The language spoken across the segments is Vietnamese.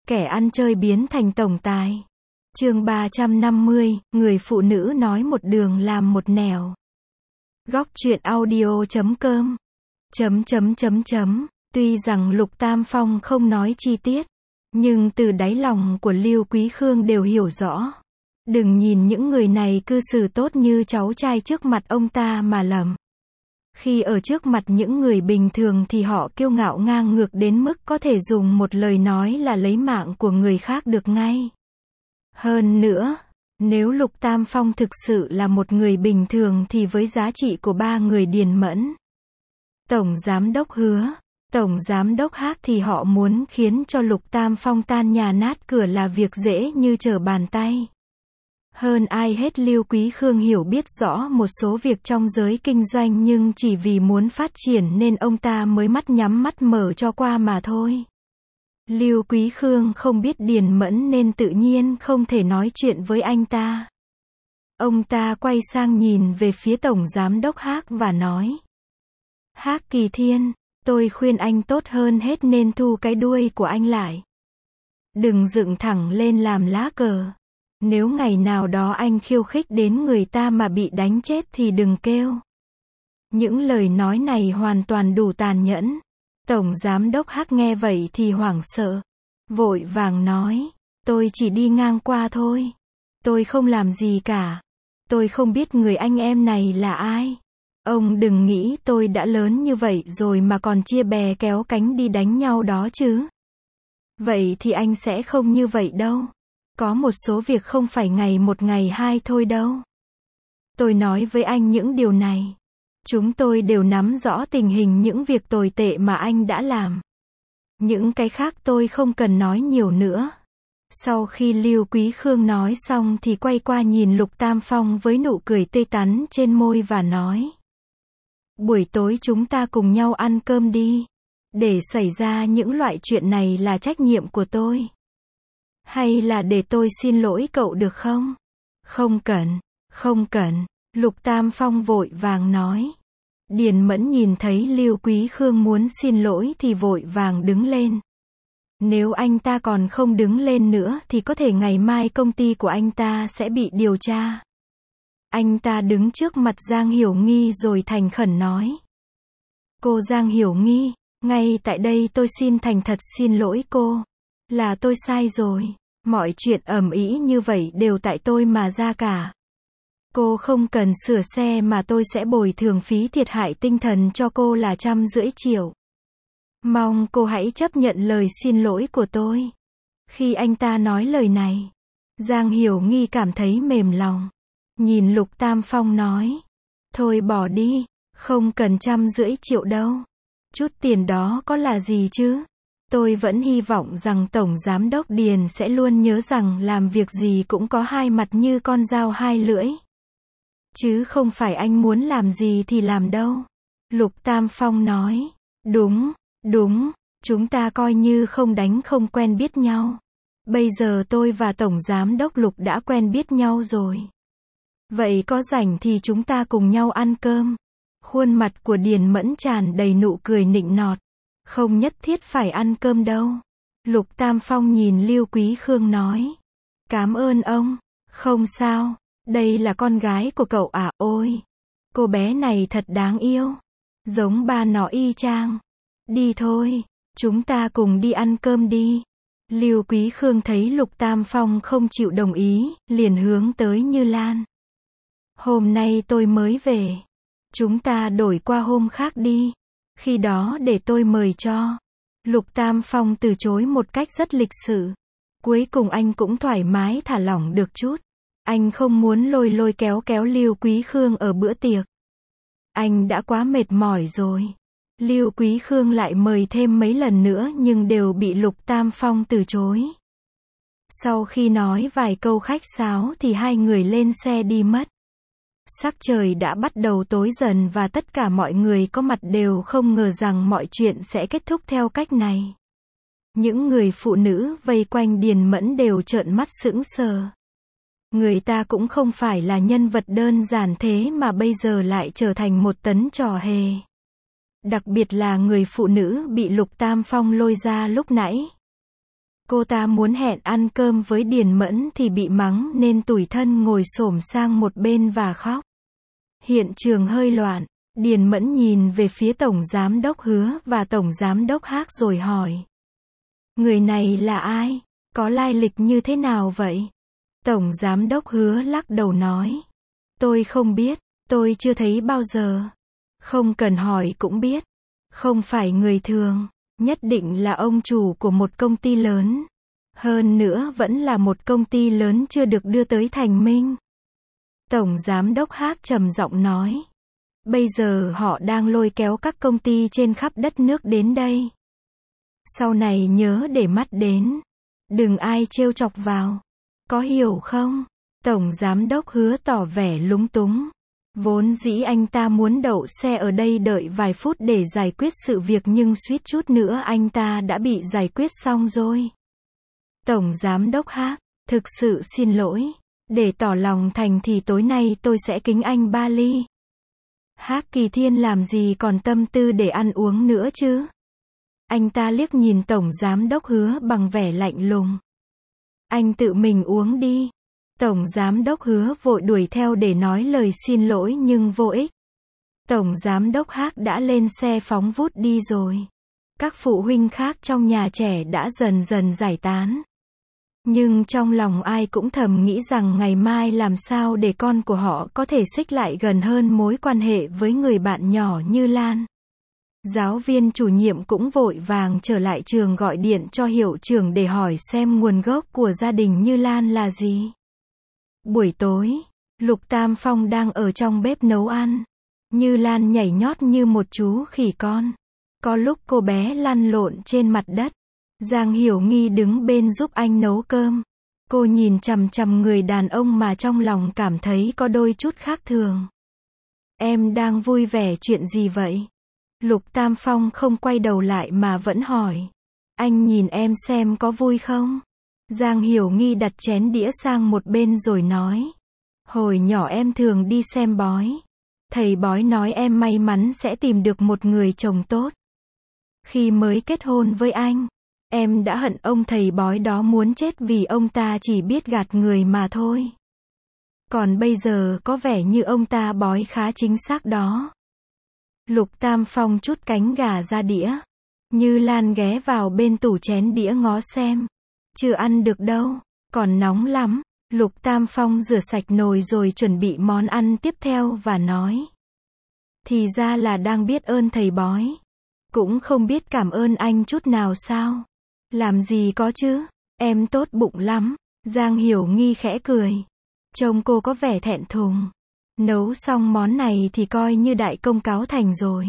Kẻ ăn chơi biến thành tổng tài. Chương 350, người phụ nữ nói một đường làm một nẻo. Góc truyện audio.com. Tuy rằng Lục Tam Phong không nói chi tiết, nhưng từ đáy lòng của Lưu Quý Khương đều hiểu rõ. Đừng nhìn những người này cư xử tốt như cháu trai trước mặt ông ta mà lầm. Khi ở trước mặt những người bình thường thì họ kiêu ngạo ngang ngược đến mức có thể dùng một lời nói là lấy mạng của người khác được ngay. Hơn nữa, nếu Lục Tam Phong thực sự là một người bình thường thì với giá trị của ba người Điền Mẫn, Tổng Giám đốc Hứa, Tổng Giám đốc Hắc thì họ muốn khiến cho Lục Tam Phong tan nhà nát cửa là việc dễ như trở bàn tay. Hơn ai hết Lưu Quý Khương hiểu biết rõ một số việc trong giới kinh doanh nhưng chỉ vì muốn phát triển nên ông ta mới mắt nhắm mắt mở cho qua mà thôi. Lưu Quý Khương không biết Điền Mẫn nên tự nhiên không thể nói chuyện với anh ta. Ông ta quay sang nhìn về phía Tổng Giám đốc Hắc và nói: Hắc Kỳ Thiên, tôi khuyên anh tốt hơn hết nên thu cái đuôi của anh lại. Đừng dựng thẳng lên làm lá cờ. Nếu ngày nào đó anh khiêu khích đến người ta mà bị đánh chết thì đừng kêu. Những lời nói này hoàn toàn đủ tàn nhẫn. Tổng Giám đốc Hắc nghe vậy thì hoảng sợ. Vội vàng nói: Tôi chỉ đi ngang qua thôi. Tôi không làm gì cả. Tôi không biết người anh em này là ai. Ông đừng nghĩ tôi đã lớn như vậy rồi mà còn chia bè kéo cánh đi đánh nhau đó chứ. Vậy thì anh sẽ không như vậy đâu. Có một số việc không phải ngày một ngày hai thôi đâu. Tôi nói với anh những điều này. Chúng tôi đều nắm rõ tình hình những việc tồi tệ mà anh đã làm. Những cái khác tôi không cần nói nhiều nữa. Sau khi Lưu Quý Khương nói xong thì quay qua nhìn Lục Tam Phong với nụ cười tươi tắn trên môi và nói: Buổi tối chúng ta cùng nhau ăn cơm đi. Để xảy ra những loại chuyện này là trách nhiệm của tôi. Hay là để tôi xin lỗi cậu được không? Không cần. Lục Tam Phong vội vàng nói. Điền Mẫn nhìn thấy Lưu Quý Khương muốn xin lỗi thì vội vàng đứng lên. Nếu anh ta còn không đứng lên nữa thì có thể ngày mai công ty của anh ta sẽ bị điều tra. Anh ta đứng trước mặt Giang Hiểu Nghi rồi thành khẩn nói: Cô Giang Hiểu Nghi, ngay tại đây tôi xin thành thật xin lỗi cô. Là tôi sai rồi. Mọi chuyện ầm ĩ như vậy đều tại tôi mà ra cả. Cô không cần sửa xe mà tôi sẽ bồi thường phí thiệt hại tinh thần cho cô là 150 triệu. Mong cô hãy chấp nhận lời xin lỗi của tôi. Khi anh ta nói lời này, Giang Hiểu Nghi cảm thấy mềm lòng. Nhìn Lục Tam Phong nói: Thôi bỏ đi, không cần 150 triệu đâu. Chút tiền đó có là gì chứ? Tôi vẫn hy vọng rằng Tổng Giám đốc Điền sẽ luôn nhớ rằng làm việc gì cũng có hai mặt như con dao hai lưỡi. Chứ không phải anh muốn làm gì thì làm đâu. Lục Tam Phong nói: Đúng, chúng ta coi như không đánh không quen biết nhau. Bây giờ tôi và Tổng Giám đốc Lục đã quen biết nhau rồi. Vậy có rảnh thì chúng ta cùng nhau ăn cơm. Khuôn mặt của Điền Mẫn tràn đầy nụ cười nịnh nọt. Không nhất thiết phải ăn cơm đâu. Lục Tam Phong nhìn Lưu Quý Khương nói: Cảm ơn ông. Không sao, đây là con gái của cậu à? Ôi, cô bé này thật đáng yêu. Giống ba nó y chang. Đi thôi, chúng ta cùng đi ăn cơm đi. Lưu Quý Khương thấy Lục Tam Phong không chịu đồng ý, liền hướng tới Như Lan. Hôm nay tôi mới về. Chúng ta đổi qua hôm khác đi. Khi đó để tôi mời cho. Lục Tam Phong từ chối một cách rất lịch sự. Cuối cùng anh cũng thoải mái thả lỏng được chút. Anh không muốn lôi kéo Lưu Quý Khương ở bữa tiệc. Anh đã quá mệt mỏi rồi. Lưu Quý Khương lại mời thêm mấy lần nữa nhưng đều bị Lục Tam Phong từ chối. Sau khi nói vài câu khách sáo thì hai người lên xe đi mất. Sắc trời đã bắt đầu tối dần và tất cả mọi người có mặt đều không ngờ rằng mọi chuyện sẽ kết thúc theo cách này. Những người phụ nữ vây quanh Điền Mẫn đều trợn mắt sững sờ. Người ta cũng không phải là nhân vật đơn giản thế mà bây giờ lại trở thành một tấn trò hề. Đặc biệt là người phụ nữ bị Lục Tam Phong lôi ra lúc nãy. Cô ta muốn hẹn ăn cơm với Điền Mẫn thì bị mắng nên tủi thân ngồi xổm sang một bên và khóc. Hiện trường hơi loạn. Điền Mẫn nhìn về phía Tổng Giám đốc Hứa và Tổng Giám đốc Hắc rồi hỏi. Người này là ai? Có lai lịch như thế nào vậy? Tổng Giám đốc Hứa lắc đầu nói. Tôi không biết, tôi chưa thấy bao giờ. Không cần hỏi cũng biết. Không phải người thường, nhất định là ông chủ của một công ty lớn. Hơn nữa vẫn là một công ty lớn chưa được đưa tới thành minh. Tổng Giám đốc Hắc trầm giọng nói. Bây giờ họ đang lôi kéo các công ty trên khắp đất nước đến đây. Sau này nhớ để mắt đến. Đừng ai trêu chọc vào. Có hiểu không? Tổng Giám đốc Hứa tỏ vẻ lúng túng. Vốn dĩ anh ta muốn đậu xe ở đây đợi vài phút để giải quyết sự việc nhưng suýt chút nữa anh ta đã bị giải quyết xong rồi. Tổng Giám đốc Hắc, thực sự xin lỗi. Để tỏ lòng thành thì tối nay tôi sẽ kính anh 3 ly. Hắc Kỳ Thiên làm gì còn tâm tư để ăn uống nữa chứ? Anh ta liếc nhìn Tổng Giám đốc Hứa bằng vẻ lạnh lùng. Anh tự mình uống đi. Tổng Giám đốc Hứa vội đuổi theo để nói lời xin lỗi nhưng vô ích. Tổng Giám đốc Hắc đã lên xe phóng vút đi rồi. Các phụ huynh khác trong nhà trẻ đã dần dần giải tán. Nhưng trong lòng ai cũng thầm nghĩ rằng ngày mai làm sao để con của họ có thể xích lại gần hơn mối quan hệ với người bạn nhỏ như Lan. Giáo viên chủ nhiệm cũng vội vàng trở lại trường gọi điện cho hiệu trưởng để hỏi xem nguồn gốc của gia đình Như Lan là gì. Buổi tối, Lục Tam Phong đang ở trong bếp nấu ăn. Như Lan nhảy nhót như một chú khỉ con. Có lúc cô bé lăn lộn trên mặt đất. Giang Hiểu Nghi đứng bên giúp anh nấu cơm. Cô nhìn chằm chằm người đàn ông mà trong lòng cảm thấy có đôi chút khác thường. Em đang vui vẻ chuyện gì vậy? Lục Tam Phong không quay đầu lại mà vẫn hỏi. Anh nhìn em xem có vui không? Giang Hiểu Nghi đặt chén đĩa sang một bên rồi nói. Hồi nhỏ em thường đi xem bói. Thầy bói nói em may mắn sẽ tìm được một người chồng tốt. Khi mới kết hôn với anh, em đã hận ông thầy bói đó muốn chết vì ông ta chỉ biết gạt người mà thôi. Còn bây giờ có vẻ như ông ta bói khá chính xác đó. Lục Tam Phong trút cánh gà ra đĩa. Như Lan ghé vào bên tủ chén đĩa ngó xem. Chưa ăn được đâu, còn nóng lắm. Lục Tam Phong rửa sạch nồi rồi chuẩn bị món ăn tiếp theo và nói. Thì ra là đang biết ơn thầy bói. Cũng không biết cảm ơn anh chút nào sao? Làm gì có chứ, em tốt bụng lắm. Giang Hiểu Nghi khẽ cười. Trông cô có vẻ thẹn thùng. Nấu xong món này thì coi như đại công cáo thành rồi.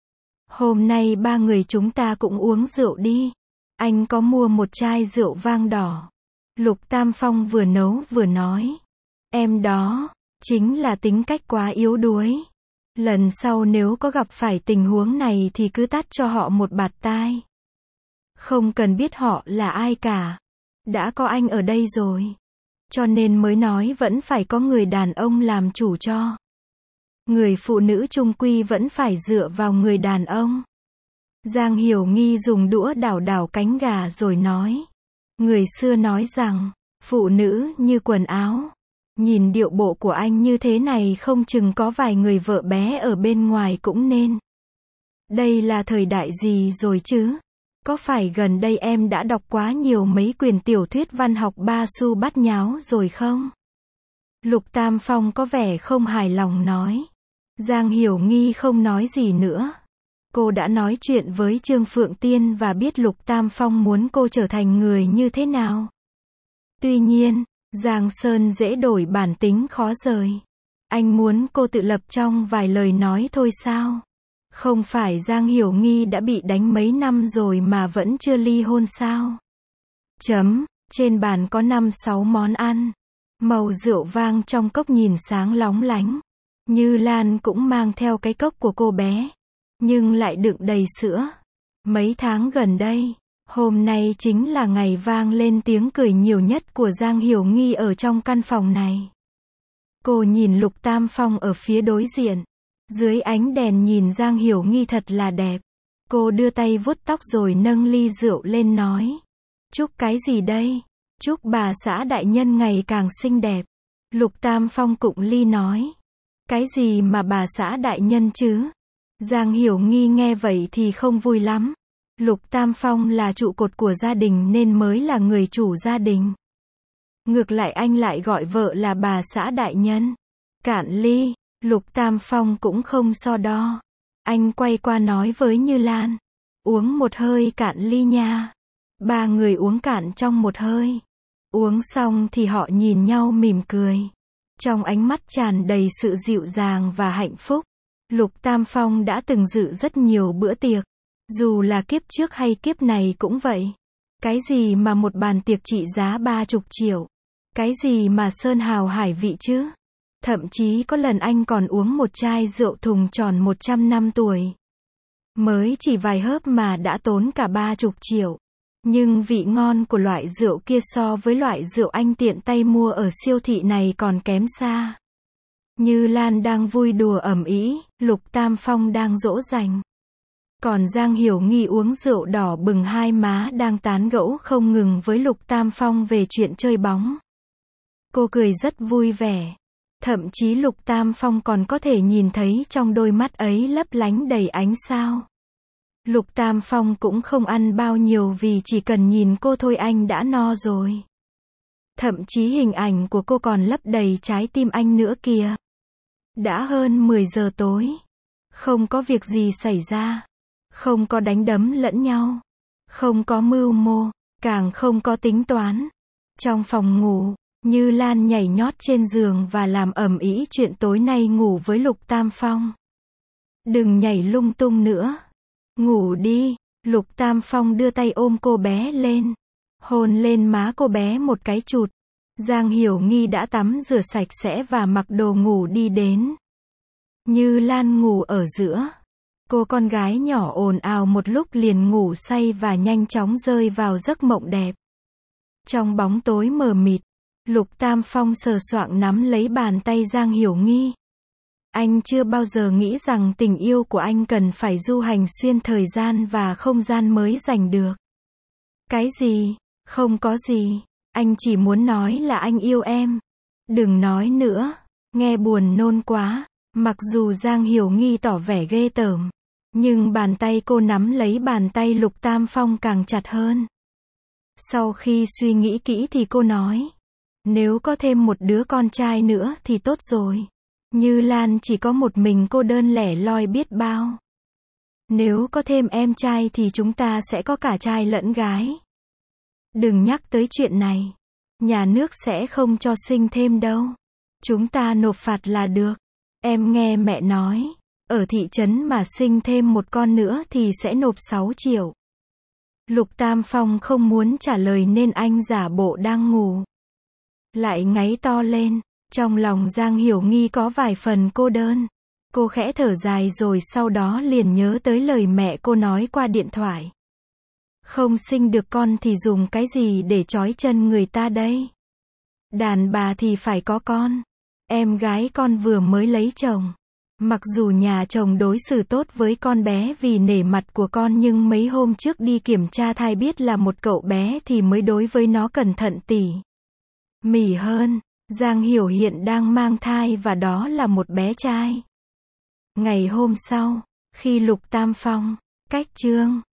Hôm nay 3 người chúng ta cũng uống rượu đi. Anh có mua một chai rượu vang đỏ. Lục Tam Phong vừa nấu vừa nói. Em đó, chính là tính cách quá yếu đuối. Lần sau nếu có gặp phải tình huống này thì cứ tát cho họ một bạt tai. Không cần biết họ là ai cả. Đã có anh ở đây rồi. Cho nên mới nói vẫn phải có người đàn ông làm chủ cho. Người phụ nữ chung quy vẫn phải dựa vào người đàn ông. Giang Hiểu Nghi dùng đũa đảo đảo cánh gà rồi nói. Người xưa nói rằng, phụ nữ như quần áo. Nhìn điệu bộ của anh như thế này không chừng có vài người vợ bé ở bên ngoài cũng nên. Đây là thời đại gì rồi chứ? Có phải gần đây em đã đọc quá nhiều mấy quyển tiểu thuyết văn học ba xu bát nháo rồi không? Lục Tam Phong có vẻ không hài lòng nói. Giang Hiểu Nghi không nói gì nữa. Cô đã nói chuyện với Trương Phượng Tiên và biết Lục Tam Phong muốn cô trở thành người như thế nào. Tuy nhiên, Giang Sơn dễ đổi bản tính khó rời. Anh muốn cô tự lập trong vài lời nói thôi sao? Không phải Giang Hiểu Nghi đã bị đánh mấy năm rồi mà vẫn chưa ly hôn sao? Trên bàn có 5-6 món ăn. Màu rượu vang trong cốc nhìn sáng lóng lánh. Như Lan cũng mang theo cái cốc của cô bé. Nhưng lại đựng đầy sữa. Mấy tháng gần đây, hôm nay chính là ngày vang lên tiếng cười nhiều nhất của Giang Hiểu Nghi ở trong căn phòng này. Cô nhìn Lục Tam Phong ở phía đối diện. Dưới ánh đèn nhìn Giang Hiểu Nghi thật là đẹp. Cô đưa tay vuốt tóc rồi nâng ly rượu lên nói. Chúc cái gì đây? Chúc bà xã đại nhân ngày càng xinh đẹp. Lục Tam Phong cụng ly nói. Cái gì mà bà xã đại nhân chứ? Giang Hiểu Nghi nghe vậy thì không vui lắm. Lục Tam Phong là trụ cột của gia đình nên mới là người chủ gia đình. Ngược lại anh lại gọi vợ là bà xã đại nhân. Cạn ly, Lục Tam Phong cũng không so đo. Anh quay qua nói với Như Lan. Uống một hơi cạn ly nha. Ba người uống cạn trong một hơi. Uống xong thì họ nhìn nhau mỉm cười. Trong ánh mắt tràn đầy sự dịu dàng và hạnh phúc. Lục Tam Phong đã từng dự rất nhiều bữa tiệc. Dù là kiếp trước hay kiếp này cũng vậy. Cái gì mà một bàn tiệc trị giá 30 triệu. Cái gì mà sơn hào hải vị chứ. Thậm chí có lần anh còn uống một chai rượu thùng tròn 100 năm tuổi. Mới chỉ vài hớp mà đã tốn cả 30 triệu. Nhưng vị ngon của loại rượu kia so với loại rượu anh tiện tay mua ở siêu thị này còn kém xa. Như Lan đang vui đùa ầm ĩ, Lục Tam Phong đang dỗ dành. Còn Giang Hiểu Nghi uống rượu đỏ bừng hai má đang tán gẫu không ngừng với Lục Tam Phong về chuyện chơi bóng. Cô cười rất vui vẻ. Thậm chí Lục Tam Phong còn có thể nhìn thấy trong đôi mắt ấy lấp lánh đầy ánh sao. Lục Tam Phong cũng không ăn bao nhiêu vì chỉ cần nhìn cô thôi anh đã no rồi. Thậm chí hình ảnh của cô còn lấp đầy trái tim anh nữa kìa. Đã hơn 10 giờ tối. Không có việc gì xảy ra. Không có đánh đấm lẫn nhau. Không có mưu mô. Càng không có tính toán. Trong phòng ngủ, Như Lan nhảy nhót trên giường và làm ầm ĩ chuyện tối nay ngủ với Lục Tam Phong. Đừng nhảy lung tung nữa. Ngủ đi. Lục Tam Phong đưa tay ôm cô bé lên. Hôn lên má cô bé một cái chụt. Giang Hiểu Nghi đã tắm rửa sạch sẽ và mặc đồ ngủ đi đến. Như Lan ngủ ở giữa. Cô con gái nhỏ ồn ào một lúc liền ngủ say và nhanh chóng rơi vào giấc mộng đẹp. Trong bóng tối mờ mịt, Lục Tam Phong sờ soạng nắm lấy bàn tay Giang Hiểu Nghi. Anh chưa bao giờ nghĩ rằng tình yêu của anh cần phải du hành xuyên thời gian và không gian mới giành được. Cái gì? Không có gì. Anh chỉ muốn nói là anh yêu em. Đừng nói nữa. Nghe buồn nôn quá. Mặc dù Giang Hiểu Nghi tỏ vẻ ghê tởm. Nhưng bàn tay cô nắm lấy bàn tay Lục Tam Phong càng chặt hơn. Sau khi suy nghĩ kỹ thì cô nói. Nếu có thêm một đứa con trai nữa thì tốt rồi. Như Lan chỉ có một mình cô đơn lẻ loi biết bao. Nếu có thêm em trai thì chúng ta sẽ có cả trai lẫn gái. Đừng nhắc tới chuyện này. Nhà nước sẽ không cho sinh thêm đâu. Chúng ta nộp phạt là được. Em nghe mẹ nói. Ở thị trấn mà sinh thêm một con nữa thì sẽ nộp 6 triệu. Lục Tam Phong không muốn trả lời nên anh giả bộ đang ngủ. Lại ngáy to lên. Trong lòng Giang Hiểu Nghi có vài phần cô đơn. Cô khẽ thở dài rồi sau đó liền nhớ tới lời mẹ cô nói qua điện thoại. Không sinh được con thì dùng cái gì để trói chân người ta đây? Đàn bà thì phải có con. Em gái con vừa mới lấy chồng. Mặc dù nhà chồng đối xử tốt với con bé vì nể mặt của con nhưng mấy hôm trước đi kiểm tra thai biết là một cậu bé thì mới đối với nó cẩn thận tỉ mỉ hơn. Giang Hiểu hiện đang mang thai và đó là một bé trai. Ngày hôm sau, khi Lục Tam Phong, cách Trương